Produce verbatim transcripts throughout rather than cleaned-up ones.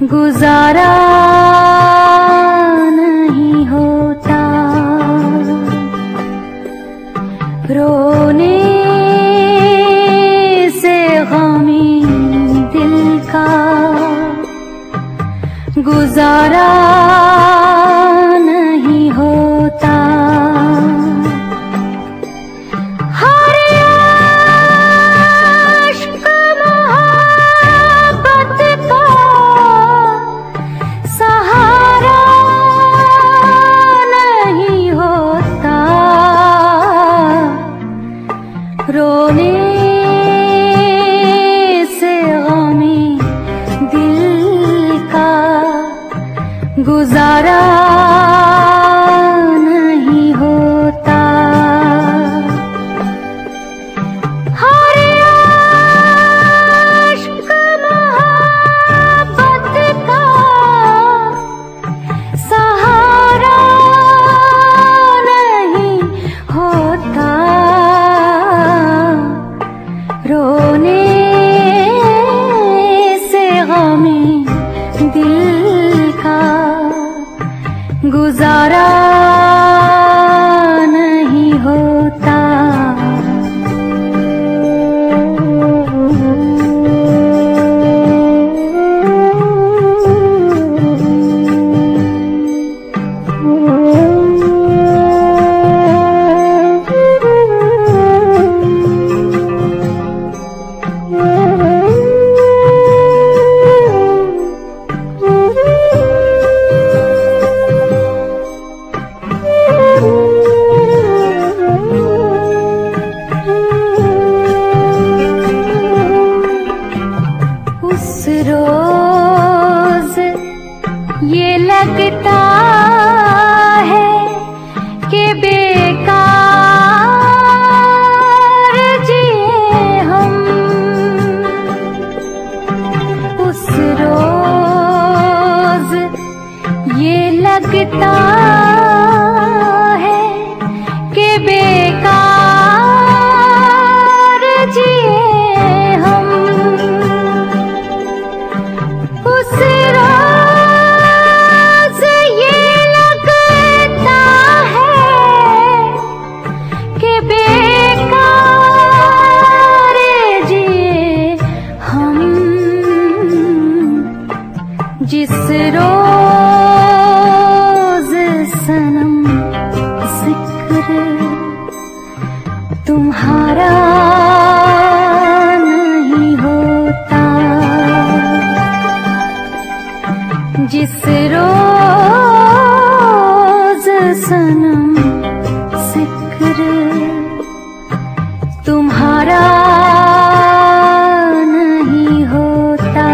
गुजारा नहीं होता, रोने से गमी दिल का गुजारा नहीं होता। रोने से गमी दिल का गुजारा नहीं होता। हर आशिक मोहब्बत का सहारा नहीं होता, रोने से गमी दिल का गुजारा नहीं होता। उस रोज ये लगता है कि बेकार जिए हम, उस रोज ये लगता है कि बेकार जिए हम। उस रोज ये लगता है कि बेकार जिए हम, जिस रोज सनम जिक्र तुम्हारा नहीं होता, जिस रोज सनम जिक्र तुम्हारा नहीं होता।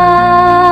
था।